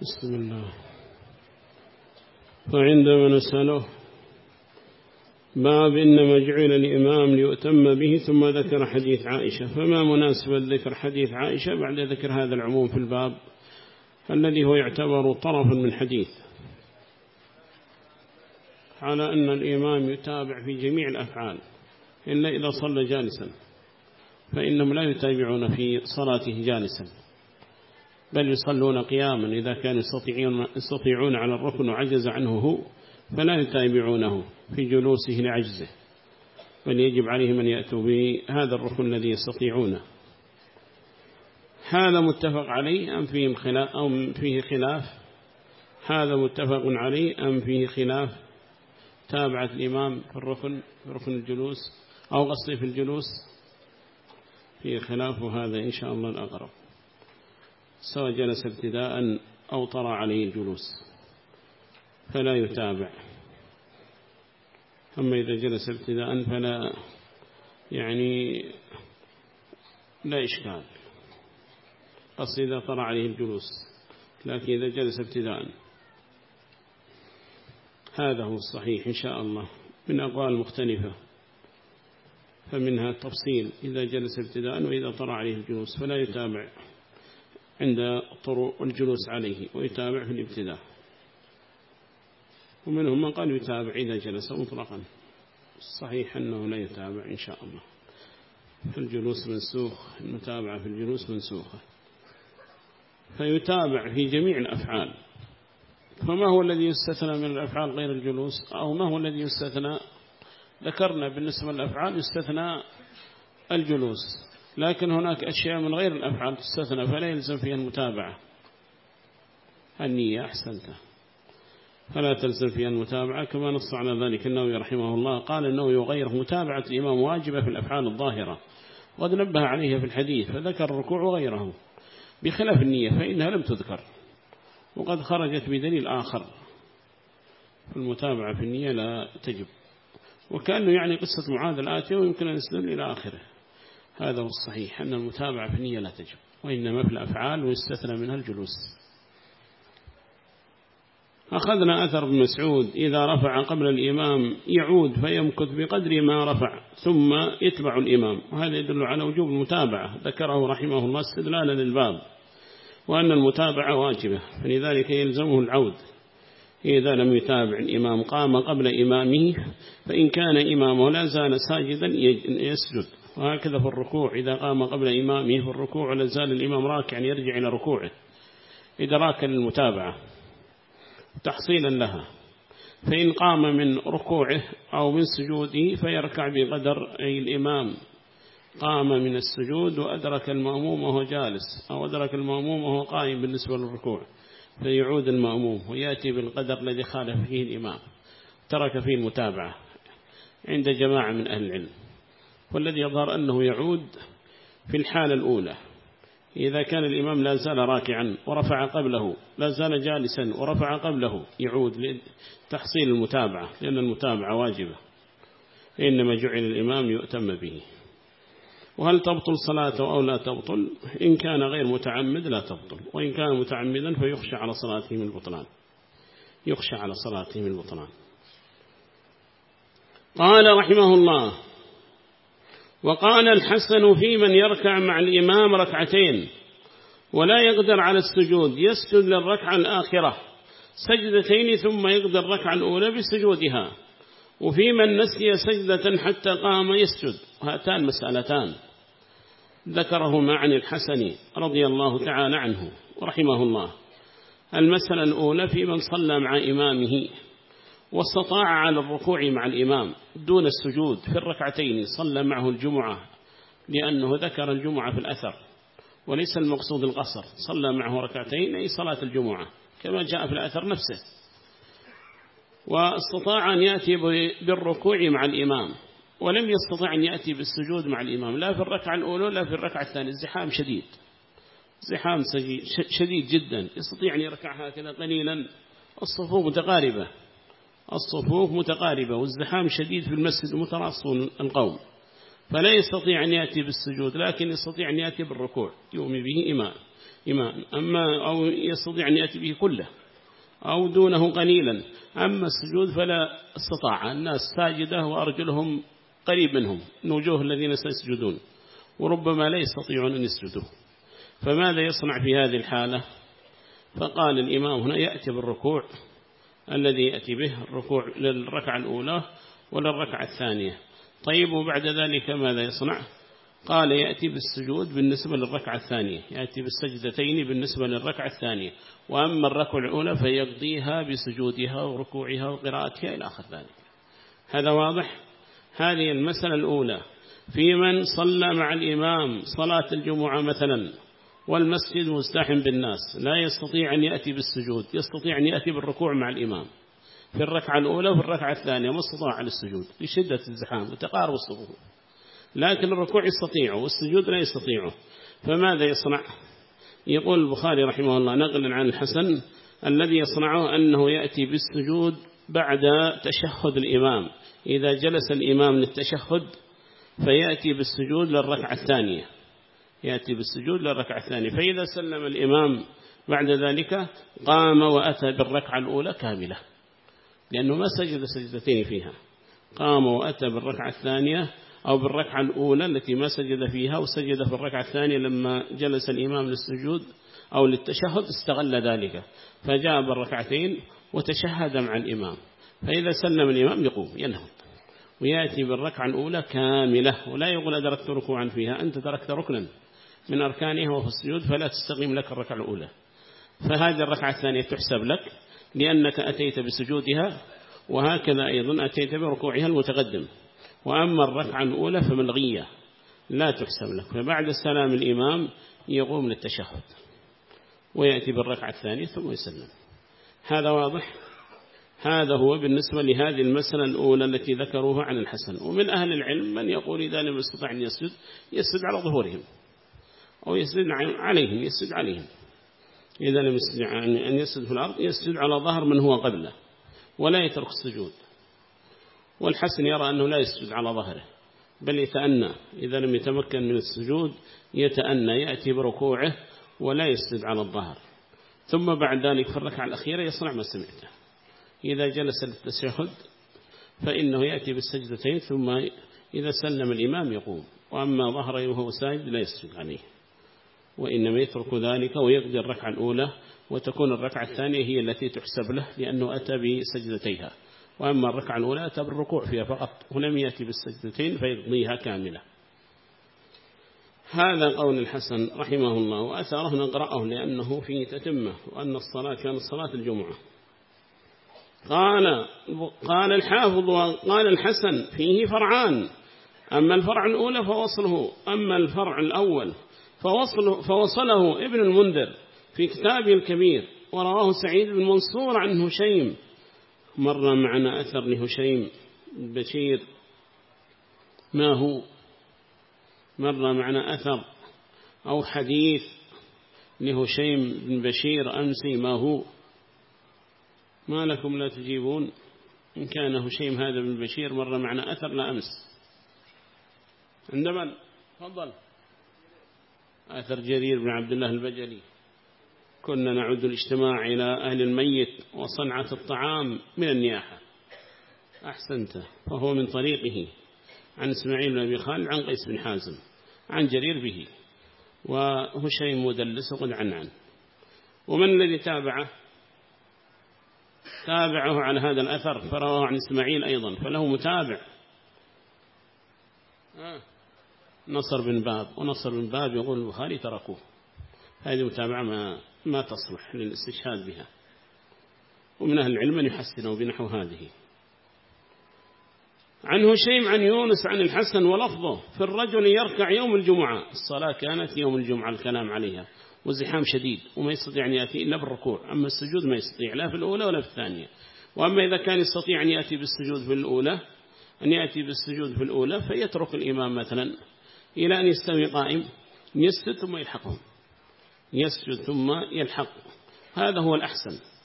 بسم الله. فعندما نسأله باب إنما جعل الإمام ليؤتم به، ثم ذكر حديث عائشة، فما مناسبة ذكر حديث عائشة بعد ذكر هذا العموم في الباب الذي هو يعتبر طرفا من حديث، على أن الإمام يتابع في جميع الأفعال إلا إذا صلى جالسا، فإنهم لا يتابعون في صلاته جالسا، بل يصلون قياما إذا كانوا يستطيعون على الركن وعجز عنه هو، فلا يتابعونه في جلوسه لعجزه، بل يجب عليهم أن يأتوا بهذا الركن الذي يستطيعونه. هذا متفق عليه أم فيه خلاف أو فيه خلاف؟ هذا متفق عليه أم فيه خلاف؟ تابعة الإمام في ركن الجلوس أو قصدي في الجلوس، فيه خلاف، وهذا إن شاء الله الأقرب، سواء جلس ابتداء أو طرى عليه الجلوس فلا يتابع. أما إذا جلس ابتداء فلا لا إشكال، قصد إذا طرى عليه الجلوس، لكن إذا جلس ابتداء هذا هو الصحيح إن شاء الله، من أقوال مختلفة، فمنها التفصيل إذا جلس ابتداء وإذا طرى عليه الجلوس، فلا يتابع عند طرق الجلوس عليه ويتابع في الابتداء، ومنهم من قال يتابع إذا جلس مطلقا. الصحيح أنه لا يتابع إن شاء الله، في الجلوس منسوخ، المتابعة في الجلوس منسوخة، فيتابع في جميع الأفعال. فما هو الذي يستثنى من الأفعال غير الجلوس، أو ما هو الذي يستثنى؟ ذكرنا بالنسبة للأفعال يستثنى الجلوس، لكن هناك أشياء من غير الأفعال تستثنى فلا يلزم فيها المتابعة. النية أحسنت، فلا تلزم فيها المتابعة، كما نص على ذلك النووي رحمه الله، قال النووي وغيره متابعة الإمام واجبة في الأفعال الظاهرة، وقد نبه عليها في الحديث، فذكر الركوع وغيره، بخلاف النية فإنها لم تذكر، وقد خرجت بدليل آخر، المتابعة في النية لا تجب، وكأنه قصة معاذ الآتية ويمكن أن يستدل إلى آخره. هذا هو الصحيح، أن المتابعة في النية لا تجب، وإنما في الأفعال ويستثنى منها الجلوس. أخذنا أثر ابن مسعود إذا رفع قبل الإمام يعود فيمكث بقدر ما رفع ثم يتبع الإمام، وهذا يدل على وجوب المتابعة، ذكره رحمه الله استدلالا للباب، وأن المتابعة واجبة، فلذلك يلزمه العود إذا لم يتابع الإمام، قام قبل إمامه، فإن كان إمامه لا زال ساجدا يسجد، وهكذا في الركوع إذا قام قبل إمامه في الركوع لا زال الإمام راكعا يرجع إلى ركوعه إدراكا للمتابعة تحصيلا لها، فإن قام من ركوعه أو من سجوده فيركع بقدر، أي الإمام قام من السجود وأدرك المأموم وهو جالس، أو أدرك المأموم وهو قائم بالنسبة للركوع، فيعود المأموم ويأتي بالقدر الذي خالف فيه الإمام ترك فيه المتابعة عند جماعة من أهل العلم. والذي يظهر أنه يعود في الحالة الأولى، إذا كان الإمام لا زال راكعا ورفع قبله، لا زال جالسا ورفع قبله، يعود لتحصيل المتابعة، لأن المتابعة واجبة، إنما جعل الإمام يؤتم به. وهل تبطل صلاته أو لا تبطل؟ إن كان غير متعمد لا تبطل، وإن كان متعمدا فيخشى على صلاته من البطلان، يخشى على صلاته من البطلان. قال رحمه الله: وقال الحسن في من يركع مع الإمام ركعتين ولا يقدر على السجود يسجد للركعة الآخرة سجدتين ثم يقدر الركعة الأولى بسجودها، وفي من نسي سجدة حتى قام يسجد. هاتان مسألتان ذكرهما عن الحسن رضي الله تعالى عنه ورحمه الله. المسألة الأولى في من صلى مع إمامه واستطاع على الركوع مع الإمام دون السجود في الركعتين، صلى معه الجمعة، لأنه ذكر الجمعة في الأثر وليس المقصود القصر، صلى معه ركعتين أي صلاة الجمعة كما جاء في الأثر نفسه، واستطاع أن يأتي بالركوع مع الإمام ولم يستطع أن يأتي بالسجود مع الإمام، لا في الركعة الأولى لا في الركعة الثانية، الزحام شديد، زحام شديد جدا، يستطيع أن يركع هكذا قليلا، الصفوف متقاربة والزحام شديد في المسجد ومتراصون القوم، فلا يستطيع أن يأتي بالسجود، لكن يستطيع أن يأتي بالركوع يؤمي به إمام، أو يستطيع أن يأتي به كله أو دونه قليلا. أما السجود فلا استطاع، الناس ساجدة وأرجلهم قريب منهم من وجوه الذين سيسجدون، وربما لا يستطيعون أن يسجدوا، فماذا يصنع في هذه الحالة؟ فقال الإمام هنا يأتي بالركوع الذي يأتي به الركوع للركعة الأولى وللركعة الثانية. طيب وبعد ذلك ماذا يصنع؟ قال يأتي بالسجود بالنسبة للركعة الثانية، يأتي بالسجدتين بالنسبة للركعة الثانية، وأما الركعة الأولى فيقضيها بسجودها وركوعها وقراءتها إلى آخر ذلك. هذا واضح؟ هذه المسألة الأولى في من صلى مع الإمام صلاة الجمعة مثلا والمسجد مزدحم بالناس، لا يستطيع أن يأتي بالسجود، يستطيع أن يأتي بالركوع مع الإمام في الركعة الأولى وفي الركعة الثانية، ما استطاع على السجود لشدة الزحام وتقارب الصفوف، لكن الركوع يستطيعه والسجود لا يستطيعه، فماذا يصنع؟ يقول البخاري رحمه الله نقلا عن الحسن الذي يصنعه أنه يأتي بالسجود بعد تشهد الإمام، إذا جلس الإمام للتشهد فيأتي بالسجود للركعة الثانية، يأتي بالسجود للركعة الثانية، فإذا سلم الإمام بعد ذلك قام وأتى بالركعة الأولى كاملة، لأنه ما سجد سجدتين فيها، قام وأتى بالركعة الثانية أو بالركعة الأولى التي ما سجد فيها، وسجد في الركعة الثانية لما جلس الإمام للسجود أو للتشهد استغل ذلك، فجاء بالركعتين وتشهد مع الإمام، فإذا سلم الإمام يقوم ينهض ويأتي بالركعة الأولى كاملة، ولا يقول أدركت ركوعا فيها، أنت تركت ركنا من أركانها وفي السجود فلا تستقيم لك الركعة الأولى، فهذه الركعة الثانية تحسب لك لأنك أتيت بسجودها، وهكذا أيضا أتيت بركوعها المتقدم. وأما الركعة الأولى فملغية لا تحسب لك، فبعد السلام الإمام يقوم للتشهد ويأتي بالركعة الثانية ثم يسلم. هذا واضح؟ هذا هو بالنسبة لهذه المسألة الأولى التي ذكروها عن الحسن. ومن أهل العلم من يقول إذا لم يستطع أن يسجد على ظهورهم أو يسجد عليهم، إذا لم يستطع أن يسجد في الأرض يسجد على ظهر من هو قبله ولا يترك السجود. والحسن يرى أنه لا يسجد على ظهره بل يتأنى، إذا لم يتمكن من السجود يتأنى يأتي بركوعه ولا يسجد على الظهر، ثم بعد ذلك في الركعة الأخيرة يصنع ما سمعته، إذا جلس للتشهد فإنه يأتي بالسجدتين ثم إذا سلم الإمام يقوم، وأما ظهره وهو ساجد لا يسجد عليه، وإنما يترك ذلك ويقضي الركعة الأولى، وتكون الركعة الثانية هي التي تحسب له لأنه أتى بسجدتيها، وأما الركعة الأولى أتى بالركوع فيها فقط ولم يأتي بالسجدتين فيقضيها كاملة. هذا قول الحسن رحمه الله، وأثره نقرأه لأنه فيه تتمة، وأن الصلاة كانت صلاة الجمعة. قال الحافظ وقال الحسن فيه فرعان، أما الفرع الأولى فوصله، أما الفرع الأول فوصله ابن المنذر في كتابه الكبير، ورواه سعيد بن منصور عن هشيم. مر معنا أثر لهشيم بشير ما هو؟ مر معنا أثر أو حديث لهشيم بن بشير أمسي ما هو؟ ما لكم لا تجيبون؟ إن كان هشيم هذا بن بشير مر معنا أثر لا أمس عندما تفضل أثر جرير بن عبد الله البجلي، كنا نعد الاجتماع إلى أهل الميت وصنعة الطعام من النياحة. أحسنت، فهو من طريقه عن إسماعيل بن أبي خالد عن قيس بن حازم عن جرير به، وهشيم مدلس وقد عن. ومن الذي تابعه على هذا الأثر فرواه عن إسماعيل أيضا، فله متابع نصر بن باب، ونصر بن باب يقول البخاري تركوه، هذه متابعة ما تصلح للاستشهاد بها، ومن أهل العلم من يحسنه بنحو هذه. عن هشيم عن يونس عن الحسن ولفظه في الرجل يركع يوم الجمعة، الصلاة كانت يوم الجمعة الكلام عليها وزحام شديد وما يستطيع أن يأتي إلا بالركوع، أما السجود ما يستطيع لا في الأولى ولا في الثانية. وأما إذا كان يستطيع أن يأتي بالسجود في الأولى فيترك الإمام مثلا إلى أن يستوي قائم يسجد ثم يلحقهم، يسجد ثم يلحق، هذا هو الأحسن.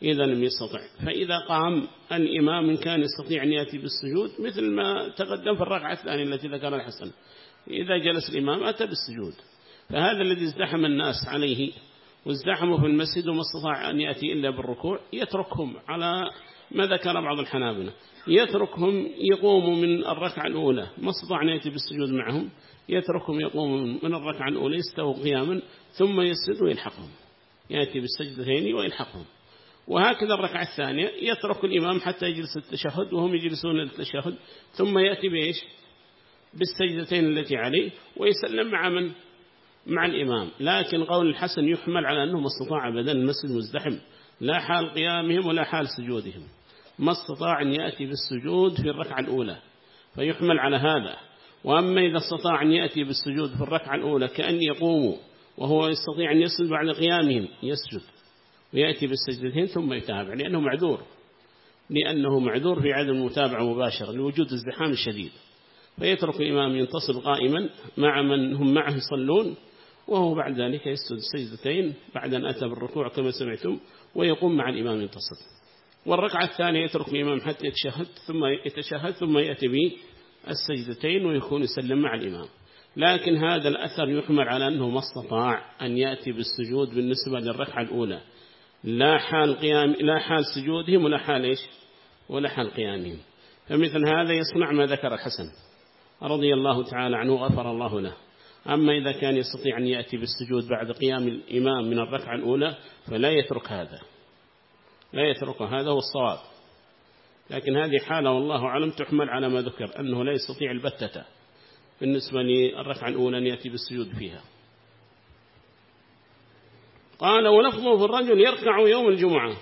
إذا لم يستطع. فإذا قام الإمام إن كان يستطيع أن يأتي بالسجود مثل ما تقدم في الركعة الثانية التي ذكرها الحسن، إذا جلس الإمام أتى بالسجود. فهذا الذي ازدحم الناس عليه وازدحموا في المسجد وما استطاع أن يأتي إلا بالركوع يتركهم، على ما ذكر بعض الحنابلة يتركهم يقوموا من الركعة الأولى، ما استطاع أن يأتي بالسجود معهم يتركهم يقوموا من الركعة الأولى يستووا قياما ثم يسجد ويلحقهم، يأتي بالسجدتين ويلحقهم. وهكذا الركعة الثانية يترك الإمام حتى يجلس التشهد وهم يجلسون التشهد، ثم يأتي بإيش؟ بالسجدتين التي عليه ويسلم مع من؟ مع الإمام. لكن قول الحسن يحمل على أنه ما استطاع بدل المسجد مزدحم، لا حال قيامهم ولا حال سجودهم، ما استطاع أن يأتي بالسجود في الركعة الأولى فيحمل على هذا. وأما إذا استطاع أن يأتي بالسجود في الركعة الأولى كأن يقوموا وهو يستطيع أن يسجد بعد قيامهم يسجد ويأتي بالسجدتين ثم يتابع، لأنه معذور في عدم المتابعة مباشرة لوجود ازدحام الشديد، فيترك الإمام ينتصب قائما مع من هم معه يصلون، وهو بعد ذلك يسجد السجدتين بعد أن أتى بالركوع كما سمعتم ويقوم مع الإمام ينتصب. والركعة الثانية يترك الإمام حتى يتشهد ثم يأتي بالسجدتين ويكون يسلم مع الإمام. لكن هذا الأثر يحمل على أنه ما استطاع أن يأتي بالسجود بالنسبة للركعة الأولى، لا حال سجودهم ولا حال إيش ولا حال قيامهم. فمثل هذا يصنع ما ذكر الحسن رضي الله تعالى عنه غفر الله له. أما إذا كان يستطيع أن يأتي بالسجود بعد قيام الإمام من الركعة الأولى فلا يترك هذا، لا يترك هذا هو الصواب. لكن هذه حالة والله أعلم تحمل على ما ذكر أنه لا يستطيع البتة بالنسبة للركعة الأولى أن يأتي بالسجود فيها. قال ولفظه في الرجل يركع يوم الجمعة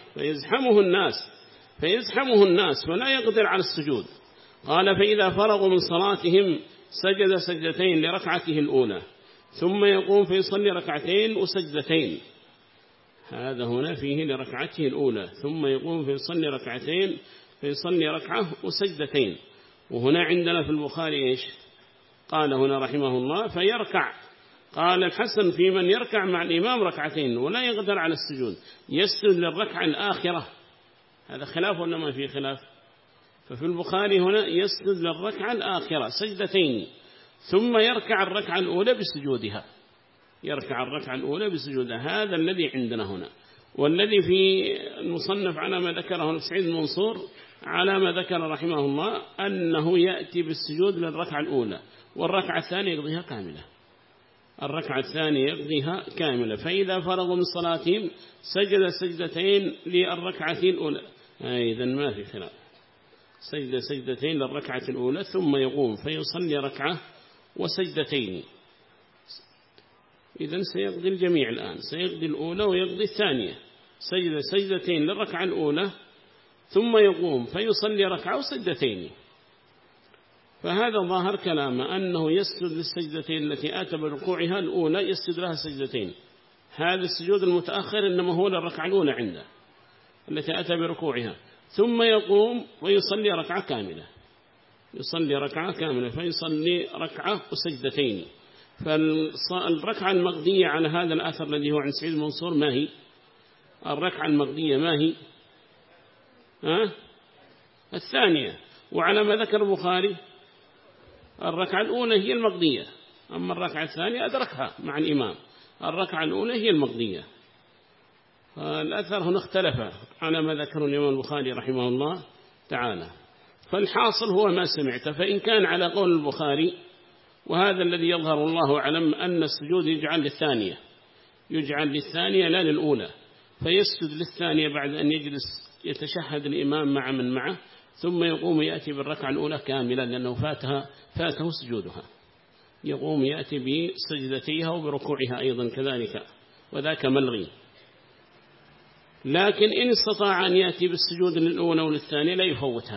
فيزحمه الناس فلا يقدر على السجود. قال فإذا فرغوا من صلاتهم سجد سجدتين لركعته الأولى ثم يقوم فيصلي ركعتين وسجدتين. هذا هنا فيه لركعته الأولى ثم يقوم فيصلي ركعتين فيصلي ركعة وسجدتين. وهنا عندنا في البخاري إيش قال هنا رحمه الله فيركع. قال الحسن في من يركع مع الإمام ركعتين ولا يقدر على السجود يسجد للركعة الآخرة. هذا خلاف ولا ما فيه خلاف؟ ففي البخاري هنا يسجد للركعة الآخرة سجدتين ثم يركع الركعة الأولى بسجودها. هذا الذي عندنا هنا. والذي في المصنف على ما ذكره ابن سعيد المنصور على ما ذكر رحمه الله أنه يأتي بالسجود للركعة الأولى والركعة الثانية يقضيها كاملة. فإذا فرغوا من صلاتهم سجد سجدتين للركعة الأولى. إذن ما في خلاف، سجد سجدتين للركعة الأولى ثم يقوم فيصلي ركعة وسجدتين. إذن سيقضي الجميع الآن، سيقضي الأولى ويقضي الثانية. سجد سجدتين للركعة الأولى ثم يقوم فيصلي ركعة وسجدتين. فهذا ظاهر كلامه أنه يسجد للسجدتين التي آتى بركوعها الأولى يسجد لها سجدتين. هذا السجود المتأخر إنما هو للركعة الأولى عنده التي آتى بركوعها ثم يقوم ويصلي ركعة كاملة فيصلي ركعة وسجدتين. فالركعة المقضية على هذا الأثر الذي هو عن سعيد المنصور ما هي؟ الركعة المقضية ما هي؟ الثانية. وعلى ما ذكر البخاري الركعة الأولى هي المقضية، أما الركعة الثانية أدركها مع الإمام، الركعة الأولى هي المقضية. الأثر هنا اختلف على ما ذكر الإمام البخاري رحمه الله تعالى. فالحاصل هو ما سمعت. فإن كان على قول البخاري وهذا الذي يظهر الله أعلم أن السجود يجعل للثانية لا للأولى، فيسجد للثانية بعد أن يجلس يتشهد الإمام مع من معه ثم يقوم يأتي بالركعة الأولى كاملة لأنه فاته سجودها، يقوم يأتي بسجدتيها وبركوعها أيضا كذلك، وذاك ملغي. لكن إن استطاع أن يأتي بالسجود للأولى وللثانية لا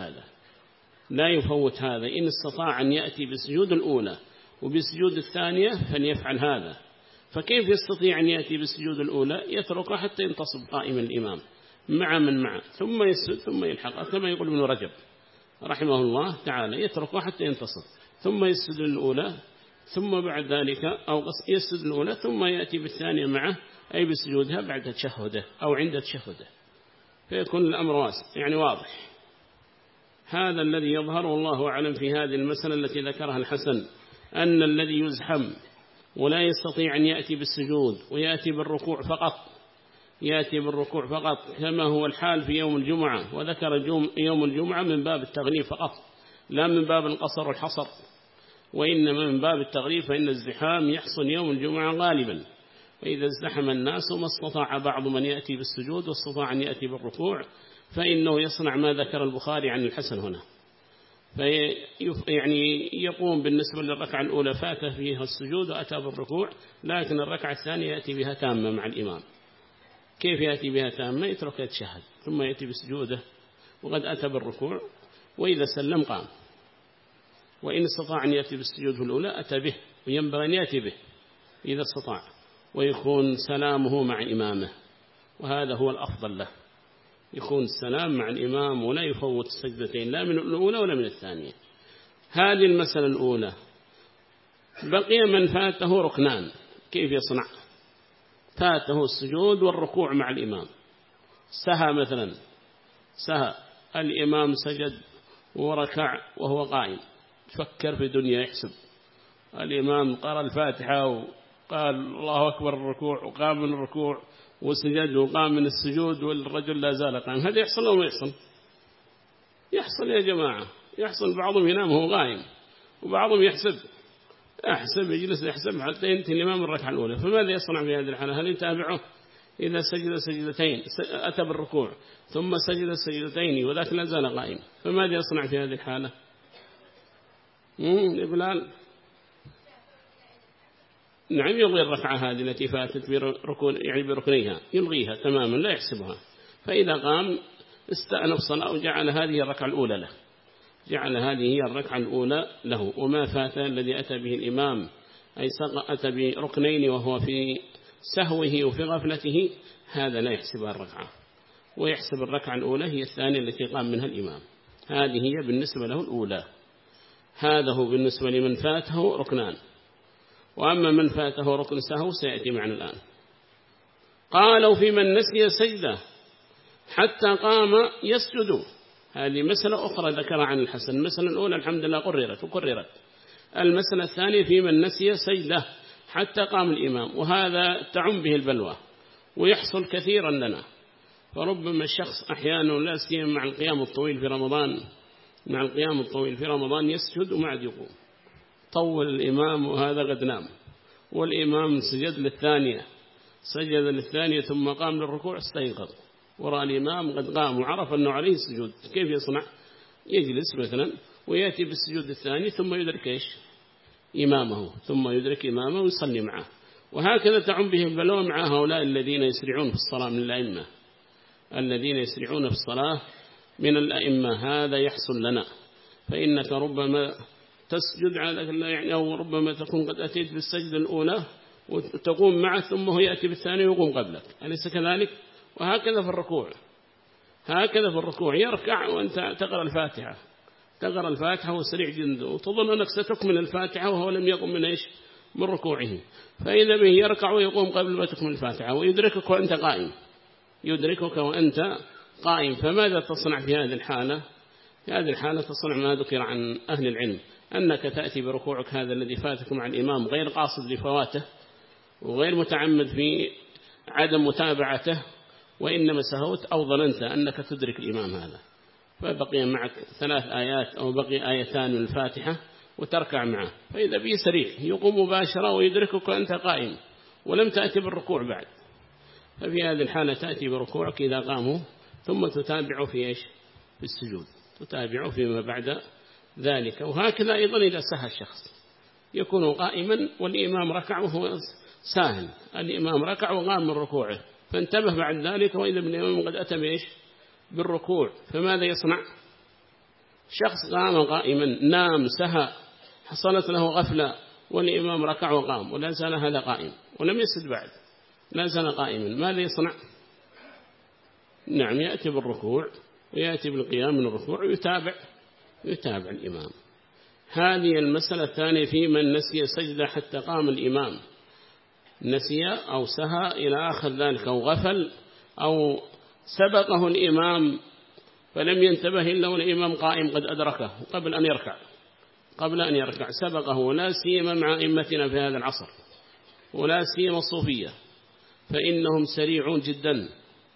يفوت هذا. إن استطاع أن يأتي بالسجود الأولى وبسجود الثانية فليفعل هذا. فكيف يستطيع أن يأتي بالسجود الأولى؟ يتركها حتى ينتصب قائم الإمام مع من معه ثم يسجد ثم يلحق، كما يقول ابن رجب رحمه الله تعالى، يتركها حتى ينتصب ثم يسجد الأولى ثم بعد ذلك يسجد الأولى ثم يأتي بالثانية معه أي بسجودها بعد تشهده أو عند تشهده. فيكون الأمر واسع يعني واضح. هذا الذي يظهر والله أعلم في هذه المسألة التي ذكرها الحسن، أن الذي يزحم ولا يستطيع أن يأتي بالسجود ويأتي بالركوع فقط، يأتي بالركوع فقط كما هو الحال في يوم الجمعة، وذكر يوم الجمعة من باب التغليب فقط لا من باب القصر والحصر، وإنما من باب التغليب، فإن الزحام يحصل يوم الجمعة غالبا، فإذا ازدحم الناس وما استطاع بعض من يأتي بالسجود واستطاع أن يأتي بالركوع فإنه يصنع ما ذكر البخاري عن الحسن هنا، يعني يقوم بالنسبة للركعة الأولى فاته فيها السجود وأتى بالركوع، لكن الركعة الثانية يأتي بها تامة مع الإمام. كيف يأتي بها تامة؟ يترك يتشهد ثم يأتي بسجوده وقد أتى بالركوع، وإذا سلم قام، وإن استطاع أن يأتي بالسجود في الأولى أتى به، وينبغي أن يأتي به إذا استطاع، ويكون سلامه مع إمامه، وهذا هو الأفضل له، يكون السلام مع الإمام ولا يفوت السجدتين لا من الأولى ولا من الثانية. هذه المسألة الأولى. بقي من فاته ركنان، كيف يصنع؟ فاته السجود والركوع مع الإمام، سهى مثلا، سهى الإمام سجد وركع وهو قائم، فكر في دنيا يحسب، الإمام قرأ الفاتحة وقال الله أكبر الركوع وقام من الركوع وسجد وقام من السجود والرجل لا زال قائم، هذا يحصل أو ما يحصل؟ يحصل يا جماعة، يحصل. بعضهم ينام وهو قائم وبعضهم يحسب يجلس يحسب حتى ينتهي الإمام الركعة الأولى، فماذا يصنع في هذه الحالة؟ هل يتابعه؟ إذا سجد سجدتين أتى بالركوع ثم سجد سجدتين وذاك لا زال قائم، فماذا يصنع في هذه الحالة؟ يا بلال. نعم، يلغي الركعة هذه التي فاتت يعني بركنيها، يلغيها تماما لا يحسبها، فإذا قام استأنف صلاة وجعل هذه الركعة الأولى له، جعل هذه هي الركعة الأولى له، وما فات الذي أتى به الإمام أي أتى بركنين وهو في سهوه وفي غفلته هذا لا يحسبها الركعة، ويحسب الركعة الأولى هي الثانية التي قام منها الإمام، هذه هي بالنسبة له الأولى. هذا هو بالنسبة لمن فاته ركنان. وأما من فاته ركن سهو سيأتي معنا الآن. قالوا في من نسي سجدة حتى قام يسجد، هذه مسألة أخرى ذكر عن الحسن. المسألة الأولى الحمد لله قررت وكررت. المسألة الثانية في من نسي سجدة حتى قام الإمام، وهذا تعم به البلوى ويحصل كثيرا لنا، فربما الشخص أحيانا لا سيما مع القيام الطويل في رمضان، مع القيام الطويل في رمضان يسجد وما عاد يقوم، طول الإمام وهذا قد نام، والإمام سجد للثانية ثم قام للركوع استيقظ وراء الإمام قد قام وعرف أنه عليه السجود، كيف يصنع؟ يجلس مثلا ويأتي بالسجود الثاني ثم يدرك إمامه، ثم يدرك إمامه ويصلي معه. وهكذا تعم به البلوى مع هؤلاء الذين يسرعون في الصلاة من الأئمة، الذين يسرعون في الصلاة من الأئمة، هذا يحصل لنا، فإنك ربما تسجد على يعني، أو ربما تكون قد أتيت بالسجدة الأولى وتقوم معه ثم هو يأتي بالثاني ويقوم قبلك، أليس كذلك؟ وهكذا في الركوع، يركع وأنت تقرأ الفاتحة وسريع جدا وتظن أنك ستكمل الفاتحة وهو لم يقم من ركوعه، فإذا به يركع ويقوم قبل ما تكمل الفاتحة ويدركك وأنت قائم، فماذا تصنع في هذه الحالة؟ في هذه الحالة تصنع ما ذكر عن أهل العلم، أنك تأتي بركوعك هذا الذي فاتك مع الإمام غير قاصد لفواته وغير متعمد في عدم متابعته، وإنما سهوت أو ظننت أنك تدرك الإمام هذا، فبقي معك 3 آيات أو بقي آيتان من الفاتحة وتركع معه، فإذا به سريع يقوم مباشرة ويدركك وأنت قائم ولم تأتي بالركوع بعد، ففي هذه الحالة تأتي بركوعك إذا قاموا ثم تتابع في السجود، تتابع فيما بعد ذلك. وهكذا أيضا إذا سهى الشخص يكون قائما والإمام ركع وهو ساهل، الإمام ركع وقام من ركوعه فانتبه بعد ذلك وإذا بالإمام قد أتى بالركوع، فماذا يصنع؟ شخص قام قائما نام سهى حصلت له غفلة والإمام ركع وقام ولا زال هذا قائم ولم يسجد بعد، لا زال قائما، ماذا يصنع؟ نعم، يأتي بالركوع ويأتي بالقيام من الركوع ويتابع الإمام. هذه المسألة الثانية في من نسي سجدة حتى قام الإمام، نسي أو سهى إلى آخر ذلك أو غفل أو سبقه الإمام فلم ينتبه إلا والإمام قائم قد أدركه قبل أن يركع سبقه، ولا سيما مع أئمتنا في هذا العصر، ولا سيما الصوفية، فإنهم سريعون جدا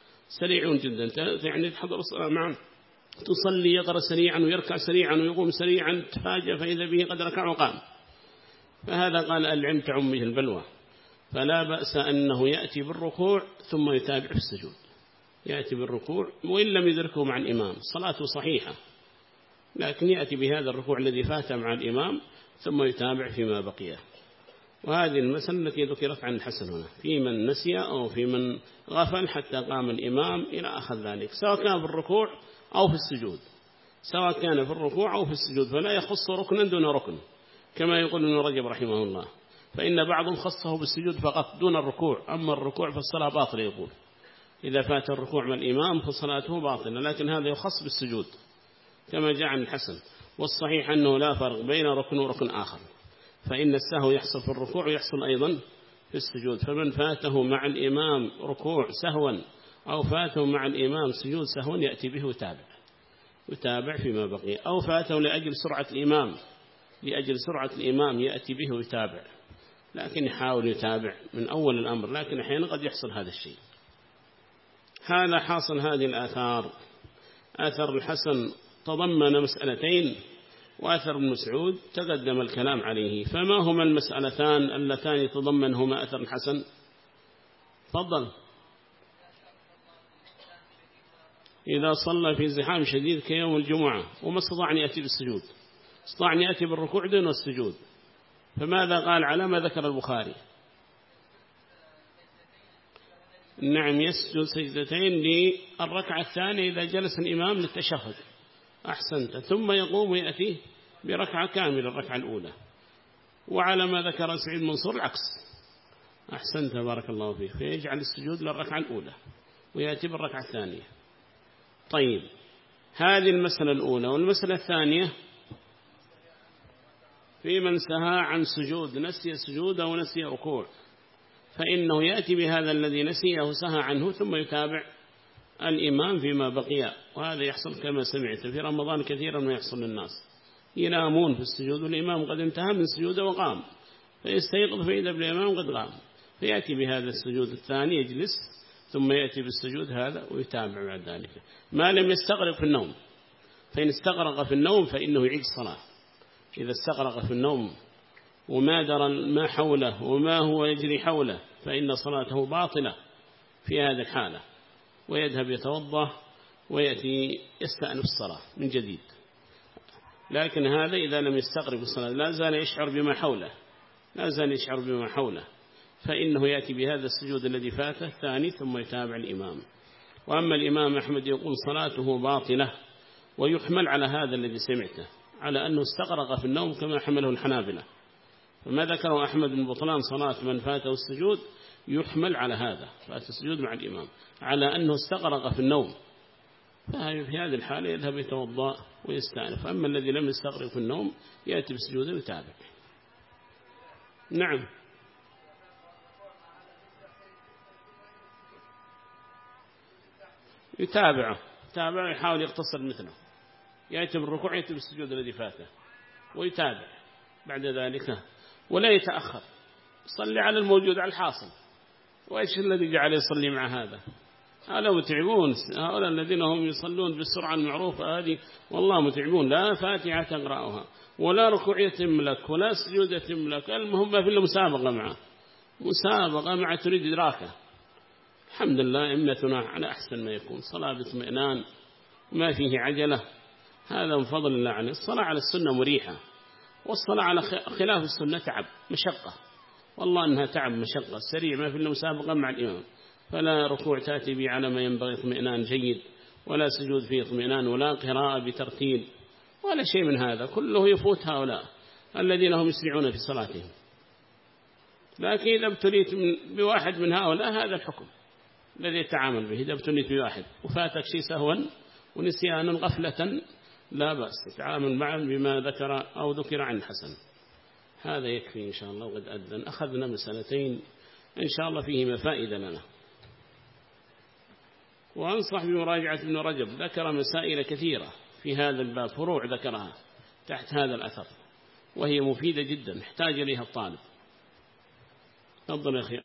يعني تحضر الصلاة معا تصلي يقرأ سريعا ويركع سريعا ويقوم سريعا، تفاجأ فإذا به قد ركع وقام. فهذا قال العلم تعم به البلوى، فلا بأس أنه يأتي بالركوع ثم يتابع في السجود، يأتي بالركوع وإن لم يدركه مع الإمام صلاته صحيحة، لكن يأتي بهذا الركوع الذي فات مع الإمام ثم يتابع فيما بقيه. وهذه المسألة التي ذكرت عن الحسن هنا في من نسي أو في من غفل حتى قام الإمام إلى أخذ ذلك، سواء كان في الركوع أو في السجود، فلا يخص ركنا دون ركن كما يقول ابن رجب رحمه الله، فإن بعضهم خصه بالسجود فقط دون الركوع، أما الركوع فالصلاة باطلة، يقول إذا فات الركوع مع الإمام فصلاته باطلة، لكن هذا يخص بالسجود كما جاء عن الحسن. والصحيح أنه لا فرق بين ركن وركن آخر، فإن السهو يحصل في الركوع ويحصل أيضا في السجود، فمن فاته مع الإمام ركوع سهوا أو فاته مع الإمام سجود سهوا يأتي به يتابع فيما بقي، أو فاته لأجل سرعة الإمام يأتي به ويتابع، لكن يحاول يتابع من أول الأمر، لكن أحيانا قد يحصل هذا الشيء. هذا حاصل هذه الآثار. آثر الحسن تضمن مسألتين، وآثر ابن مسعود تقدم الكلام عليه. فما هما المسألتان اللتان يتضمنهما أثر الحسن؟ تفضل. إذا صلى في زحام شديد كيوم الجمعة وما استطاع أن يأتي بالسجود، استطاع أن يأتي بالركوع دون السجود، فماذا قال على ما ذكر البخاري؟ نعم، يسجد سجدتين للركعة الثانية إذا جلس الإمام للتشهد، أحسنت، ثم يقوم ويأتي بركعة كاملة الركعة الأولى. وعلى ما ذكر سعيد منصور العكس، أحسنت بارك الله فيك، فيجعل السجود للركعة الأولى ويأتي بالركعة الثانية. طيب، هذه المسألة الأولى. والمسألة الثانية في من سهى عن سجود، نسي سجود أو نسي ركوع، فإنه يأتي بهذا الذي نسيه وسهى عنه ثم يتابع الإمام فيما بقي. وهذا يحصل كما سمعت في رمضان كثيرا ما يحصل للناس، ينامون في السجود والإمام قد انتهى من السجود وقام، فيستيقظ فإذا بالإمام قد قام، فيأتي بهذا السجود الثاني يجلس ثم يأتي بالسجود هذا ويتابع بعد ذلك، ما لم يستغرق في النوم. فإن استغرق في النوم فإنه يعيد الصلاة. إذا استغرق في النوم وما درى ما حوله وما هو يجري حوله فإن صلاته باطلة في هذه الحالة، ويذهب يتوضأ ويأتي يستأنف الصلاة من جديد. لكن هذا إذا لم يستغرق الصلاة لا زال يشعر بما حوله، فإنه يأتي بهذا السجود الذي فاته الثاني ثم يتابع الإمام. وأما الإمام أحمد يقول صلاته باطلة، ويحمل على هذا الذي سمعته على أنه استغرق في النوم كما حمله الحنابلة، فما ذكره أحمد من بطلان صلاة من فاته السجود يحمل على هذا، فات السجود مع الإمام على أنه استغرق في النوم، في هذه الحالة يذهب يتوضأ ويستأنف. أما الذي لم يستغرق في النوم يأتي بالسجود ويتابع. نعم، يتابع يحاول يقتصر مثله، يأتي بالركوع يأتي بالسجود الذي فاته ويتابع بعد ذلك ولا يتأخر، صلي على الموجود على الحاصل. وإيش الذي جعل يصلي مع هذا؟ هؤلاء متعبون، هؤلاء الذين هم يصلون بالسرعة المعروفة هذه والله متعبون، لا فاتحة تقرأها ولا ركوع يتم لك ولا سجود يتم لك، المهم ما في إلا مسابقة مع تريد إدراكه. الحمد لله إمتنا على أحسن ما يكون، صلاة باطمئنان ما فيه عجلة، هذا من فضل الله عنه. الصلاة على السنة مريحة، والصلاة على خلاف السنة تعب مشقة، والله أنها تعب مشقة سريع، ما في إلا مسابقة مع الإمام، فلا ركوع تأتي به على ما ينبغي اطمئنان جيد، ولا سجود فيه اطمئنان، ولا قراءة بترتيل، ولا شيء من هذا كله يفوت هؤلاء الذين هم يسرعون في صلاتهم. لكن إذا ابتليت بواحد من هؤلاء هذا الحكم الذي يتعامل به، إذا ابتليت بواحد وفاتك شيء سهوا ونسيانا غفلة لا بأس، تتعامل معا بما ذكر عن الحسن. هذا يكفي إن شاء الله، وقد أذن أخذنا مسألتين إن شاء الله فيهما فائدة لنا. وأنصح بمراجعة ابن رجب، ذكر مسائل كثيرة في هذا الباب، فروع ذكرها تحت هذا الأثر، وهي مفيدة جدا، احتاج إليها الطالب. تفضل يا أخي.